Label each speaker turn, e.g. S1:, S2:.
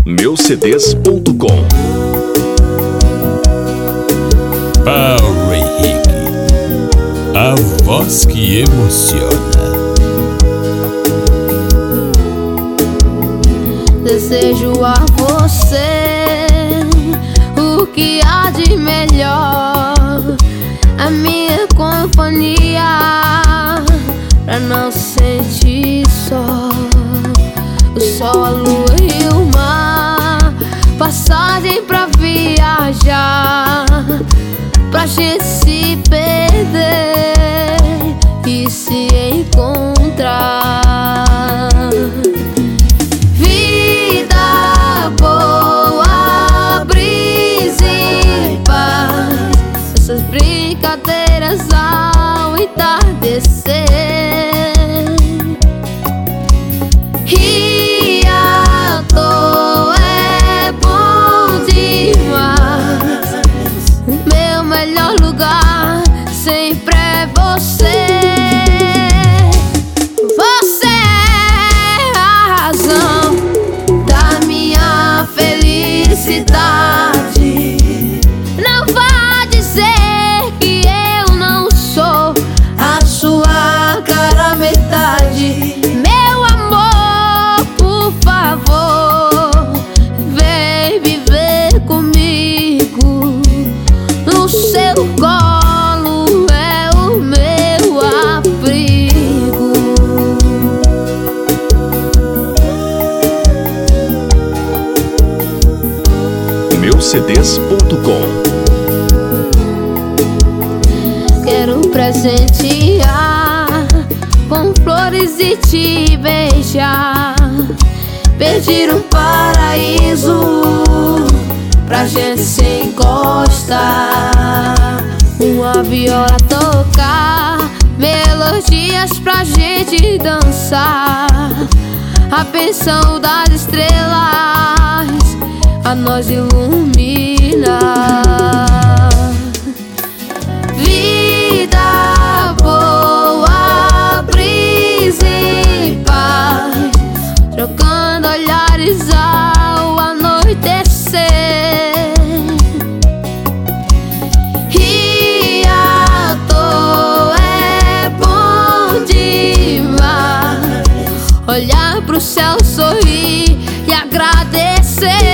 S1: meucds.com.
S2: Power Henrique, a voz que emociona.
S3: Desejo a você o que há de melhor, a minha companhia, pra não sentir só. O sol, a lua e o mar, passagem pra viajar, pra gente se perder e se encontrar. Vida boa, brisa e paz, essas brincadeiras ao entardecer. Rir à toa é bom demais, meu melhor lugar sempre é você. Você é a razão da minha felicidade. Não vá dizer que eu não sou a sua cara metade. Meu amor, por favor, vem viver comigo. No seu colo é o meu abrigo.
S1: meucds.com.
S3: Quero presentear com flores e te beijar, pedir um paraíso pra gente se encostar, uma viola tocar, melodias pra gente dançar, a bênção das estrelas a nós iluminar. Vida boa, brisa e paz, trocando olhares ao anoitecer. Rir à toa é bom demais, olhar pro céu, sorrir e agradecer.